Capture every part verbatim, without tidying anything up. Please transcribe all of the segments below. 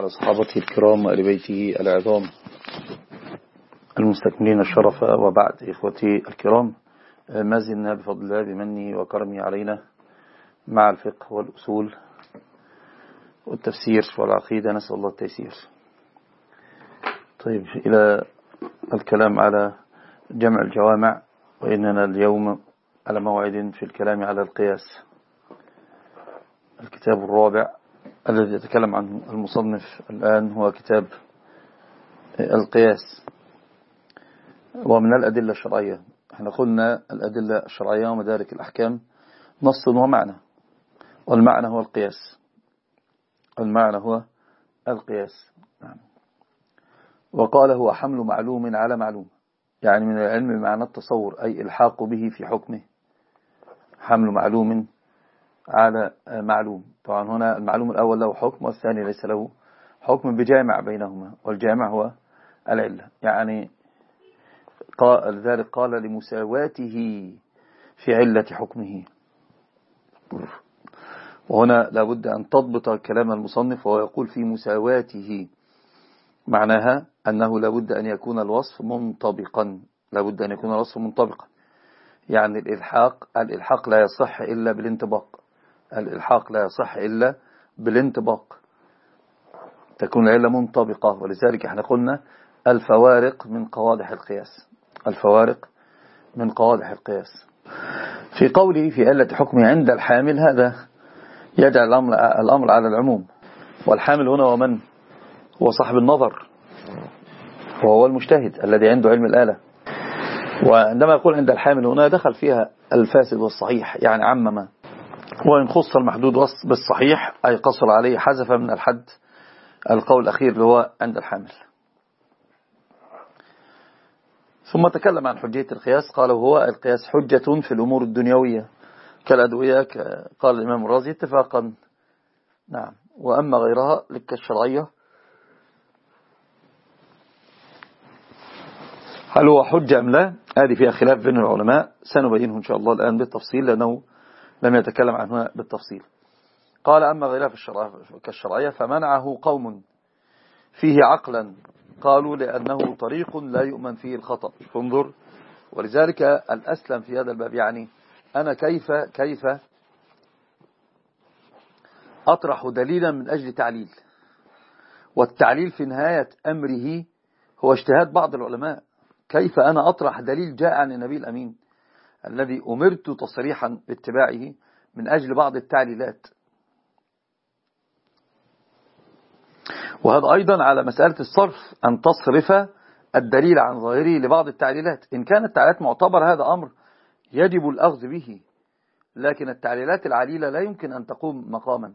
وعلى صحابته الكرام وآل بيته العظام المستكملين الشرف، وبعد إخوتي الكرام، ما زلنا بفضل الله بمنه وكرمه علينا مع الفقه والأصول والتفسير والعقيدة، نسأل الله التيسير. طيب، إلى الكلام على جمع الجوامع، وإننا اليوم على موعد في الكلام على القياس، الكتاب الرابع الذي يتكلم عنه المصنف الآن هو كتاب القياس، ومن الأدلة الشرعية. احنا قلنا الأدلة الشرعية ومدارك الأحكام نص ومعنى، والمعنى هو القياس، المعنى هو القياس. وقال هو حمل معلوم على معلوم، يعني من العلم معنى التصور، أي الحاق به في حكمه، حمل معلوم على معلوم. طبعا هنا المعلوم الأول له حكم والثاني ليس له حكم بجامع بينهما، والجامع هو العلة. يعني قال ذلك قال لمساواته في علة حكمه. وهنا لابد أن تضبط كلام المصنف، وهو يقول في مساواته، معناها أنه لابد أن يكون الوصف منطبقا، لابد أن يكون الوصف منطبقا. يعني الإلحاق الإلحاق لا يصح إلا بالانطباق، الإلحاق لا يصح إلا بالانطباق، تكون العلة منطبقة. ولذلك احنا قلنا الفوارق من قوادح القياس، الفوارق من قوادح القياس. في قوله في علة حكمه عند الحامل، هذا يجعل الأمر, الأمر على العموم، والحامل هنا ومن هو صاحب النظر، وهو المجتهد الذي عنده علم الآلة. وعندما يقول عند الحامل هنا دخل فيها الفاسد والصحيح، يعني عمم، وإن خص المحدود بالصحيح أي قصر عليه حذف من الحد القول الأخير اللي هو عند الحامل. ثم تكلم عن حجية القياس، قال وهو القياس حجة في الأمور الدنيوية كالأدوية، قال الإمام الرازي اتفاقا. نعم. وأما غيرها لك الشرعية، هل هو حجة أم لا؟ هذه فيها خلاف بين العلماء، سنبينه إن شاء الله الآن بالتفصيل، لأنه لم يتكلم عنها بالتفصيل. قال أما غيرها كالشرعية فمنعه قوم فيه عقلا، قالوا لأنه طريق لا يؤمن فيه الخطأ. انظر، ولذلك الأسلم في هذا الباب، يعني أنا كيف كيف أطرح دليلا من أجل تعليل، والتعليل في نهاية أمره هو اجتهاد بعض العلماء. كيف أنا أطرح دليل جاء عن النبي الأمين الذي أمرت تصريحا باتباعه من أجل بعض التعليلات. وهذا أيضا على مسألة الصرف، أن تصرف الدليل عن ظاهره لبعض التعليلات. إن كانت التعليلات معتبر هذا أمر يجب الأخذ به، لكن التعليلات العليلة لا يمكن أن تقوم مقاما.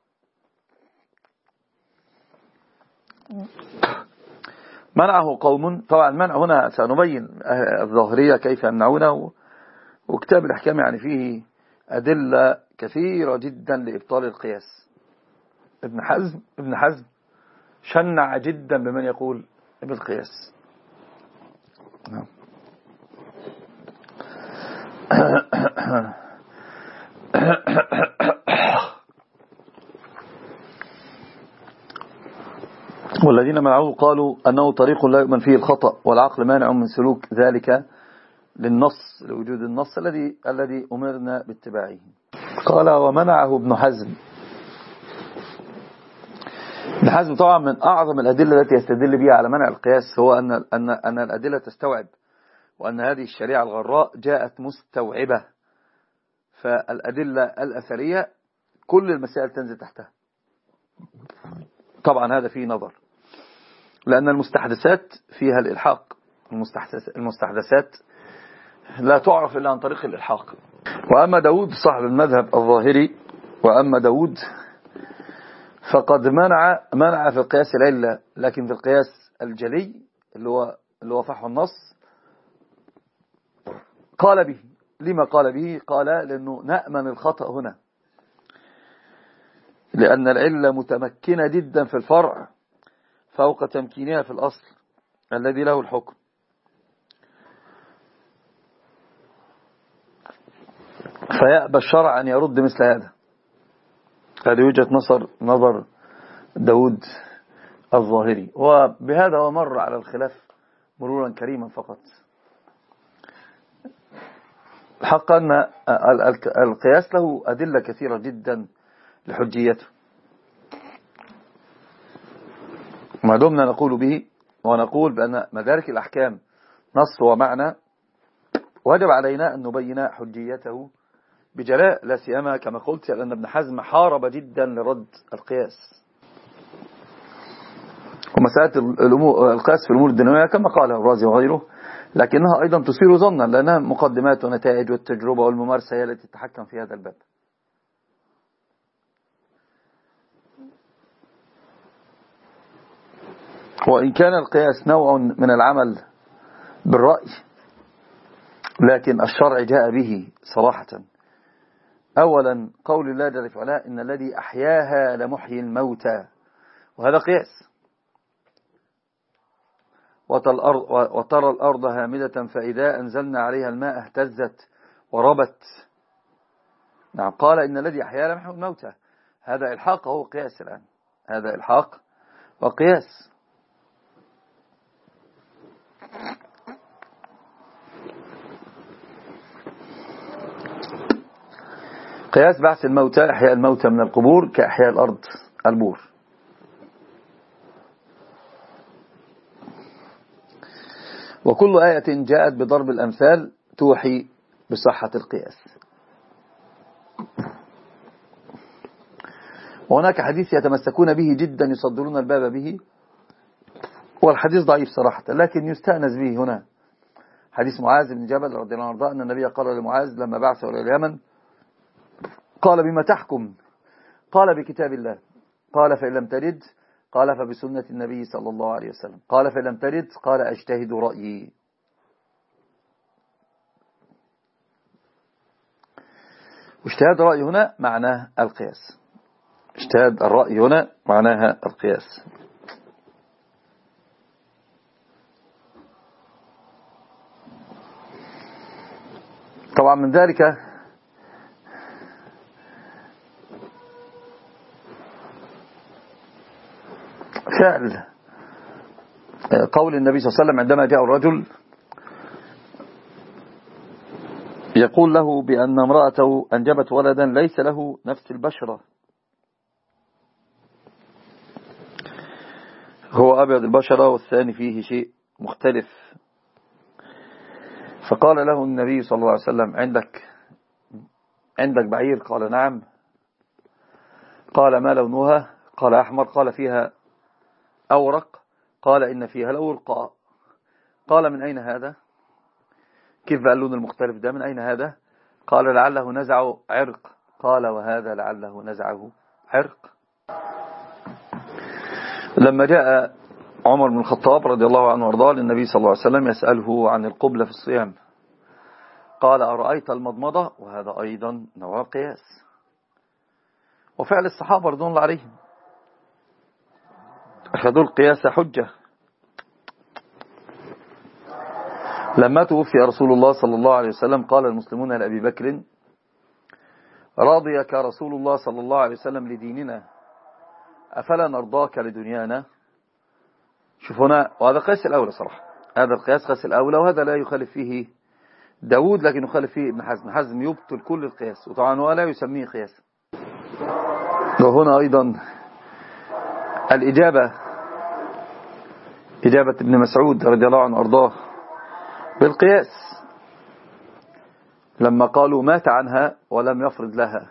منعه قوم، طبعا المنع هنا سنبين الظاهرية كيف يمنعونه، وكتاب الأحكام يعني فيه أدلة كثيرة جدا لإبطال القياس. ابن حزم ابن حزم شنع جدا بمن يقول بالقياس. والذين منعوه قالوا أنه طريق لا يؤمن فيه الخطأ، والعقل مانع من سلوك ذلك للنص، لوجود النص الذي الذي أمرنا باتباعه. قال ومنعه ابن حزم. ابن حزم طبعا من أعظم الأدلة التي يستدل بها على منع القياس هو أن أن أن الأدلة تستوعب، وأن هذه الشريعة الغراء جاءت مستوعبة، فالأدلة الأثرية كل المسائل تنزل تحتها. طبعا هذا فيه نظر، لأن المستحدثات فيها الإلحاق، المستحدثات لا تعرف إلا عن طريق الإلحاق. وأما داود صاحب المذهب الظاهري، وأما داود فقد منع منع في القياس العلة، لكن في القياس الجلي اللي هو اللي هو فحوى النص قال به. لما قال به؟ قال لأنه نأمن الخطأ هنا، لأن العلة متمكنة جدا في الفرع فوق تمكينها في الأصل الذي له الحكم. فيأبى الشرع أن يرد مثل هذا. هذه وجهة نظر نظر داود الظاهري. وبهذا ومر على الخلاف مرورا كريما فقط. الحق أن القياس له أدلة كثيرة جدا لحجيته، ما دمنا نقول به ونقول بأن مدارك الأحكام نص ومعنى، وجب علينا أن نبين حجيته بجلاء، لا سيما كما قلت لأن ابن حزم حارب جدا لرد القياس. ومسألة القياس في الأمور الدنيوية كما قال الرازي وغيره، لكنها أيضا تثير ظنا لأنها مقدمات ونتائج والتجربة والممارسة هي التي تتحكم في هذا الباب. وإن كان القياس نوع من العمل بالرأي، لكن الشرع جاء به صراحة. أولا قول الله جل وعلا إن الذي أحياها لمحيي الموتى، وهذا قياس. وترى الأرض هامدة فإذا أنزلنا عليها الماء اهتزت وربت. نعم، قال إن الذي أحياها لمحيي الموتى، هذا إلحاق هو قياس. الآن هذا إلحاق وقياس. قياس بعث الموتى، إحياء الموتى من القبور كإحياء الأرض البور. وكل آية جاءت بضرب الأمثال توحي بصحة القياس. وهناك حديث يتمسكون به جدا يصدرون الباب به، والحديث ضعيف صراحة، لكن يستأنس به هنا. حديث معاذ بن جبل رضي الله عنه أن النبي قال لمعاذ لما بعثه إلى اليمن، قال بما تحكم؟ قال بكتاب الله. قال فإن لم ترد؟ قال فبسنة النبي صلى الله عليه وسلم. قال فإن لم ترد؟ قال أجتهد رأيي. واجتهاد الرأي هنا معناه القياس. اجتهاد الرأي هنا معناها القياس. طبعا من ذلك فعل قول النبي صلى الله عليه وسلم عندما جاء الرجل يقول له بأن امرأته أنجبت ولدا ليس له نفس البشرة، هو أبيض البشرة والثاني فيه شيء مختلف. فقال له النبي صلى الله عليه وسلم عندك عندك بعير؟ قال نعم. قال ما لونها؟ قال أحمر. قال فيها أورق؟ قال إن فيها الأورقاء. قال من أين هذا؟ كيف بقى اللون المختلف ده؟ من أين هذا؟ قال لعله نزع عرق. قال وهذا لعله نزعه عرق. لما جاء عمر بن الخطاب رضي الله عنه وارضاه للنبي صلى الله عليه وسلم يسأله عن القبلة في الصيام، قال أرأيت المضمضة؟ وهذا أيضا نوع قياس. وفعل الصحابة رضوان الله عليهم أخذوا القياس حجة. لما توفي رسول الله صلى الله عليه وسلم قال المسلمون لأبي بكر راضيك رسول الله صلى الله عليه وسلم لديننا أفلا نرضاك لدنيانا؟ شوف هنا، وهذا قياس الأولى صراحة، هذا القياس قياس الأولى، وهذا لا يخالف فيه داود لكن يخالف فيه ابن حزم. حزم يبطل كل القياس، وطبعا هو لا يسميه قياسا. وهنا أيضا الإجابة إجابة ابن مسعود رضي الله عنه وارضاه بالقياس لما قالوا مات عنها ولم يفرض لها،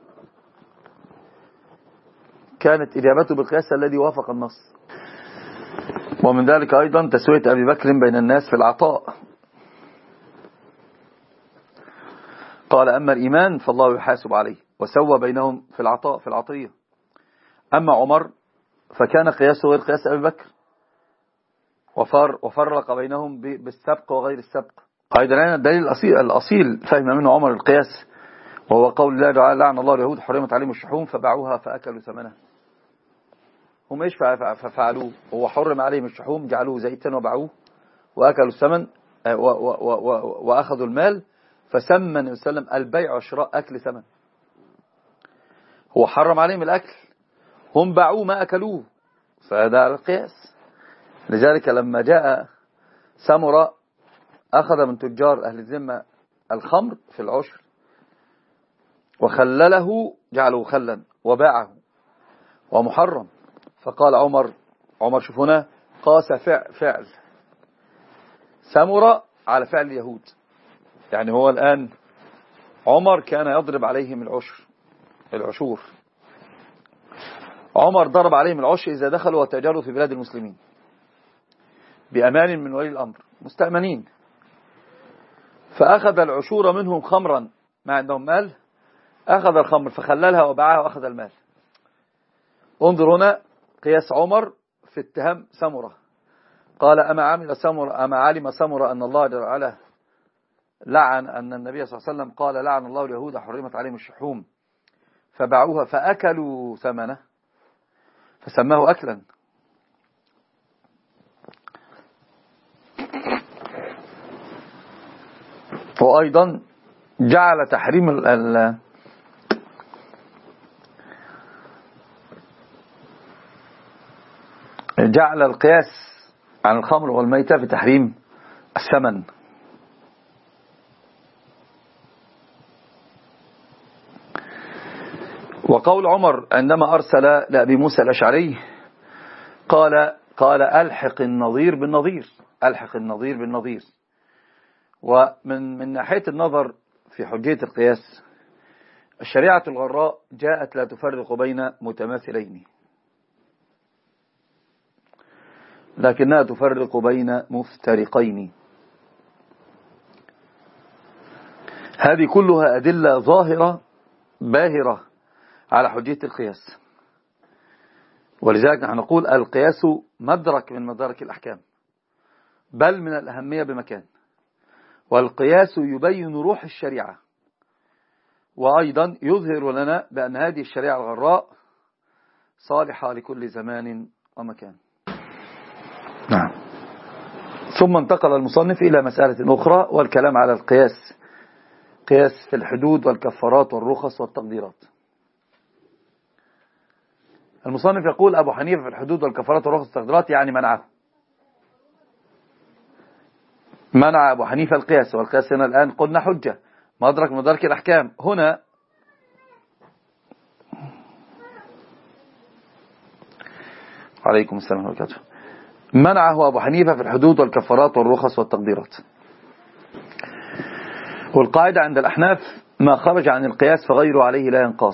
كانت إجابته بالقياس الذي وافق النص. ومن ذلك أيضا تسوية أبي بكر بين الناس في العطاء، قال أما الإيمان فالله يحاسب عليه، وسوى بينهم في العطاء في العطية. أما عمر فكان قياسه غير قياس أبي بكر، وفر وفرق بينهم بالسبق وغير السبق. أيضا لنا الدليل الأصيل, الأصيل فهم منه عمر القياس، وهو قول الله تعالى لعن الله اليهود حرمت عليهم الشحوم فباعوها فأكلوا ثمنها. هم إيش فعلوه؟ هو حرم عليهم الشحوم، جعلوه زيتا وباعوه وأكلوا الثمن وأخذوا المال، فسمى النبي صلى الله عليه وسلم البيع وشراء أكل ثمن. هو حرم عليهم الأكل، هم باعوه ما أكلوه، فهذا على القياس. لذلك لما جاء سمرة أخذ من تجار أهل الذمة الخمر في العشر وخلله، جعله خلا وباعه ومحرم، فقال عمر عمر شوف هنا قاس فعل, فعل سمرة على فعل اليهود. يعني هو الآن عمر كان يضرب عليهم العشر العشور عمر ضرب عليهم العشر إذا دخلوا وتجاروا في بلاد المسلمين بأمان من ولي الأمر مستأمنين، فأخذ العشور منهم خمرا، ما عندهم مال، أخذ الخمر فخللها وباعها وأخذ المال. انظر هنا قياس عمر في اتهام سمرة. قال أما عمل سمرة أما علم سمرة أن الله جل وعلا لعن أن النبي صلى الله عليه وسلم قال لعن الله اليهود حرمت عليهم الشحوم فباعوها فأكلوا ثمنه فسماه أكلا. وأيضا جعل تحريم ال جعل القياس عن الخمر والميتة في تحريم الثمن. وقول عمر عندما أرسل لأبي موسى الأشعري قال قال ألحق النظير بالنظير ألحق النظير بالنظير. ومن من ناحية النظر في حجية القياس، الشريعة الغراء جاءت لا تفرق بين متماثلين، لكنها تفرق بين مفترقين. هذه كلها أدلة ظاهرة باهرة على حجية القياس. ولذلك نحن نقول القياس مدرك من مدارك الأحكام، بل من الأهمية بمكان. والقياس يبين روح الشريعة، وأيضا يظهر لنا بأن هذه الشريعة الغراء صالحة لكل زمان ومكان. نعم. ثم انتقل المصنف إلى مسألة أخرى والكلام على القياس، قياس في الحدود والكفارات والرخص والتقديرات. المصنف يقول أبو حنيفة في الحدود والكفارات والرخص والتقديرات يعني منعه منع أبو حنيفة القياس. والقياس هنا الآن قلنا حجة مدرك مدرك الأحكام. هنا عليكم السلام ورحمة الله وبركاته. منعه أبو حنيفة في الحدود والكفارات والرخص والتقديرات. والقاعدة عند الأحناف ما خرج عن القياس فغيره عليه لا ينقاس.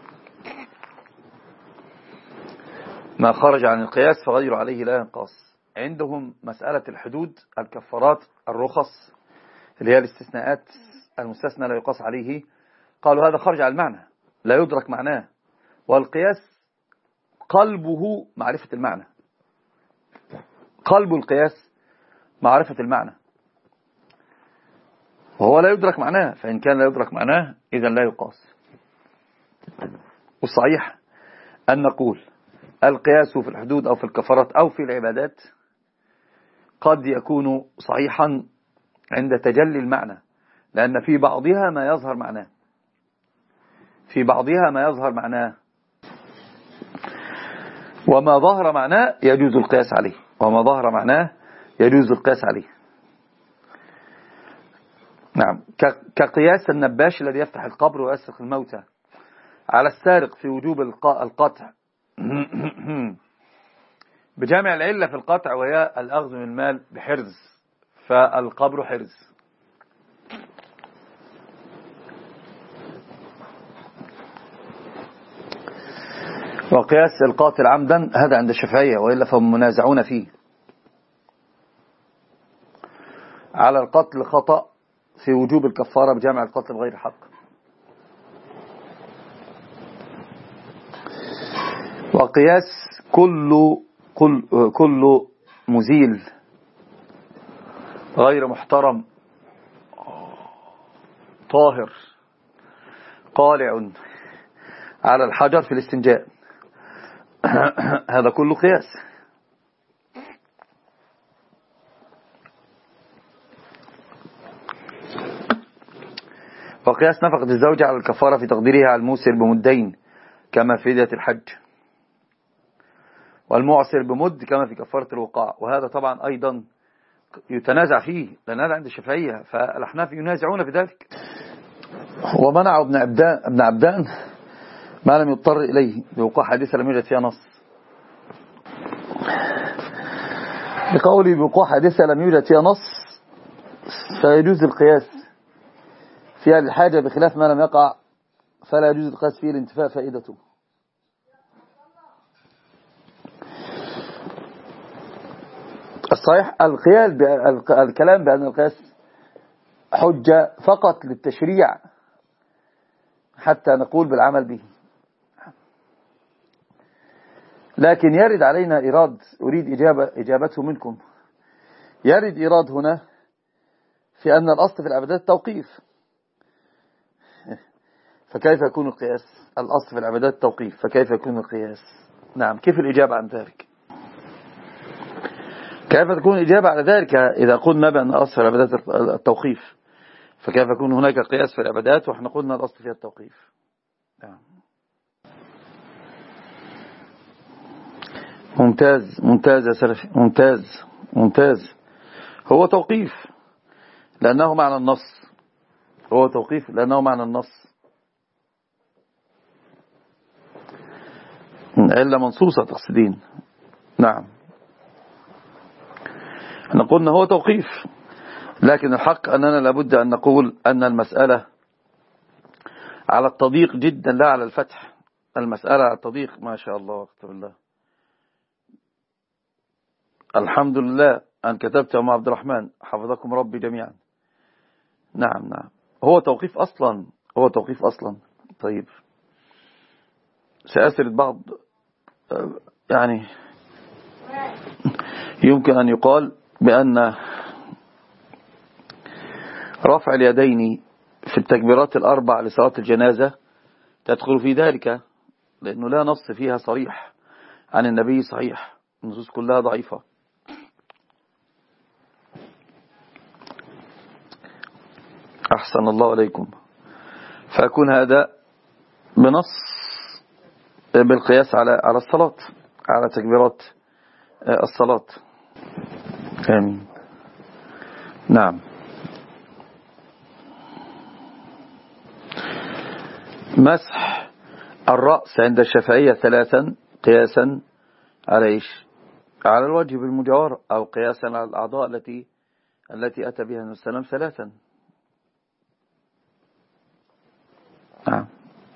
ما خرج عن القياس فغيره عليه لا ينقاس. عندهم مسألة الحدود الكفارات الرخص اللي هي الاستثناءات المستثنى لا يقاس عليه، قالوا هذا خرج عن المعنى لا يدرك معناه. والقياس قلبه معرفة المعنى، قلب القياس معرفة المعنى، وهو لا يدرك معناه. فإن كان لا يدرك معناه إذن لا يقاس. والصحيح أن نقول القياس في الحدود أو في الكفارات أو في العبادات قد يكون صحيحا عند تجلي المعنى، لأن في بعضها ما يظهر معناه في بعضها ما يظهر معناه وما ظهر معناه يجوز القياس عليه وما ظهر معناه يجوز القياس عليه. نعم. كقياس النباش الذي يفتح القبر ويسرق الموتى على السارق في وجوب القطع بجامع العلة في القطع وهي الأخذ من المال بحرز، فالقبر حرز. وقياس القاتل عمدا هذا عند الشافعية وإلا فهم منازعون فيه على القتل خطأ في وجوب الكفارة بجامع القتل بغير حق. وقياس كل كل كل مزيل غير محترم طاهر قالع على الحجر في الاستنجاء هذا كله قياس. وقياس نفقة الزوجة على الكفارة في تقديرها على الموسر بمدين كما في فدية الحج. والمعسر بمد كما في كفارة الوقاع. وهذا طبعا أيضا يتنازع فيه، لأن هذا عند الشافعية، فالأحناف ينازعون في ذلك. ومنعوا ابن عبدان, ابن عبدان ما لم يضطر إليه بوقوع حادثة لم يوجد فيها نص، بقولي بوقوع حادثة لم يوجد فيها نص فيجوز القياس فيها للحاجة، بخلاف ما لم يقع فلا يجوز القياس فيه لانتفاء فائدته. الصحيح القياس الكلام بأن القياس حجة فقط للتشريع حتى نقول بالعمل به، لكن يرد علينا إيراد، أريد إجابة إجابته منكم. يرد إيراد هنا في أن الأصل في العبادات التوقيف، فكيف يكون القياس؟ الأصل في العبادات التوقيف، فكيف يكون القياس؟ نعم، كيف الإجابة عن ذلك؟ كيف تكون الإجابة على ذلك إذا قلنا بأن الأصل في العبادات التوقيف، فكيف يكون هناك قياس في العبادات وإحنا قلنا الأصل فيها التوقيف؟ نعم. ممتاز ممتاز يا سلفي، ممتاز ممتاز. هو توقيف لأنه معنى النص، هو توقيف لأنه معنى النص، إلا منصوصة تقصدين. نعم، احنا قلنا هو توقيف، لكن الحق أننا لابد أن نقول أن المسألة على التضييق جدا لا على الفتح. المسألة على التضييق. ما شاء الله واكتب الله. الحمد لله أن كتبت يا أم عبد الرحمن، حفظكم ربي جميعا. نعم نعم، هو توقيف أصلا، هو توقيف أصلا. طيب، سأسرد بعض، يعني يمكن أن يقال بأن رفع اليدين في التكبيرات الأربع لصلاة الجنازة تدخل في ذلك، لأنه لا نص فيها صريح عن النبي صحيح، النصوص كلها ضعيفة. أحسن الله عليكم. فيكون هذا بنص بالقياس على على الصلاة، على تكبيرات الصلاة. آمين. نعم. مسح الرأس عند الشافعية ثلاثا قياسا على إيش؟ على الوجه بالمجاورة، أو قياسا على الأعضاء التي التي أتى بها النبي صلى الله عليه وسلم ثلاثا. نعم.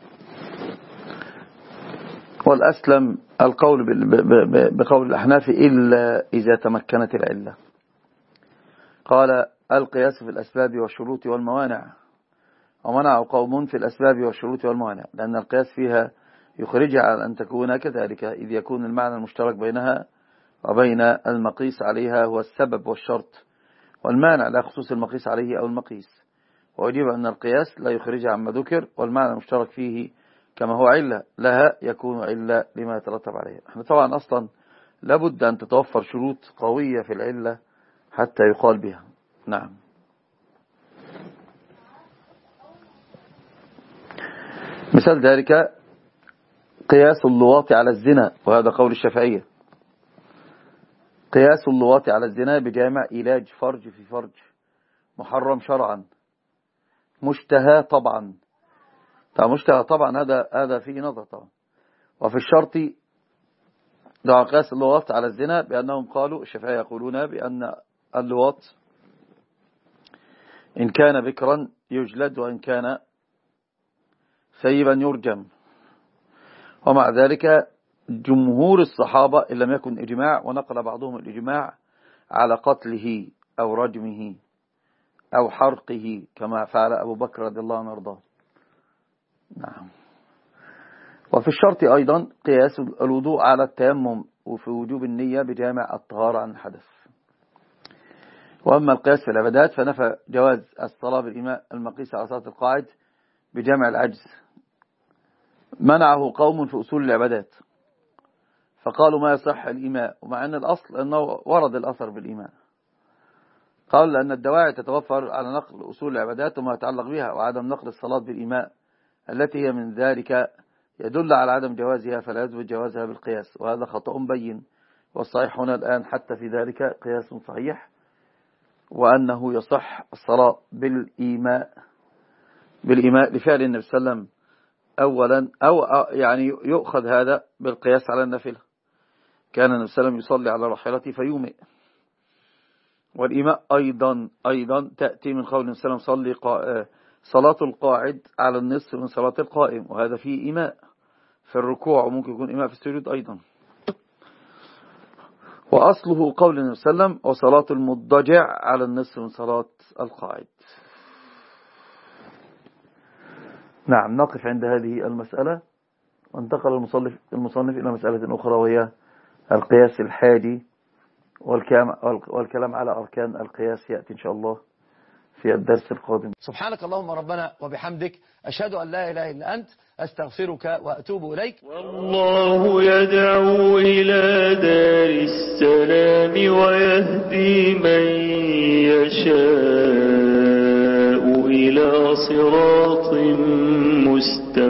والأسلم القول بقول الأحناف إلا إذا تمكنت العلة. قال القياس في الأسباب والشروط والموانع، ومنع قوم في الأسباب والشروط والموانع، لأن القياس فيها يخرجها على أن تكون كذلك، إذ يكون المعنى المشترك بينها وبين المقيس عليها هو السبب والشرط، والمانع لا خصوص المقيس عليه أو المقيس. ويجب أن القياس لا يخرجها عما ذكر، والمعنى المشترك فيه كما هو علة لها يكون علة لما يترتب عليها. احنا طبعا أصلا لابد أن تتوفر شروط قوية في العلة حتى يقال بها. نعم. مثال ذلك قياس اللواط على الزنا، وهذا قول الشافعية. قياس اللواط على الزنا بجامع علاج فرج في فرج، محرم شرعا، مشتهى طبعا. طبعا مشتهى طبعا هذا هذا فيه نظر طبعا. وفي الشرط دعا قياس اللواط على الزنا بأنهم قالوا، الشافعية يقولون بأن اللواط إن كان بكرا يجلد، وإن كان ثيبا يرجم. ومع ذلك جمهور الصحابة إن لم يكن إجماع، ونقل بعضهم الإجماع على قتله أو رجمه أو حرقه كما فعل أبو بكر رضي الله عنه وارضاه. نعم. وفي الشرط أيضا قياس الوضوء على التيمم، وفي وجوب النية بجامع الطهارة عن الحدث. وأما القياس في العبادات فنفى جواز الصلاة بالإماء المقيس على صلاة القاعد بجامع العجز، منعه قوم في أصول العبادات فقالوا ما يصح الإماء، ومع أن الأصل أنه ورد الأثر بالإماء. قال لأن الدواعي تتوفر على نقل أصول العبادات وما يتعلق بها، وعدم نقل الصلاة بالإماء التي هي من ذلك يدل على عدم جوازها فلا يثبت جوازها بالقياس، وهذا خطأ بين. والصحيح هنا الآن حتى في ذلك قياس صحيح، وأنه يصح الصلاة بالإيماء بالإيماء لفعل النبي صلى الله عليه وسلم أولا، أو يعني يؤخذ هذا بالقياس على النافلة. كان النبي صلى الله عليه وسلم يصلي على راحلته فيومئ. والإيماء أيضا أيضا تأتي من قول النبي صلى الله عليه وسلم صلي صلاة القاعد على النصف من صلاة القائم، وهذا فيه إيماء في الركوع، وممكن يكون إيماء في السجود أيضا. وأصله قول النبي صلى الله عليه وسلم وصلاة المضجع على النصف من صلاة القاعد. نعم، نقف عند هذه المسألة، وانتقل المصنف, المصنف إلى مسألة أخرى، وهي القياس الحادي، والكلام على أركان القياس يأتي إن شاء الله في الدرس القادم. سبحانك اللهم ربنا وبحمدك، أشهد أن لا إله إلا أنت، أستغفرك وأتوب إليك. والله يدعو إلى دار السلام ويهدي من يشاء إلى صراط مستقيم.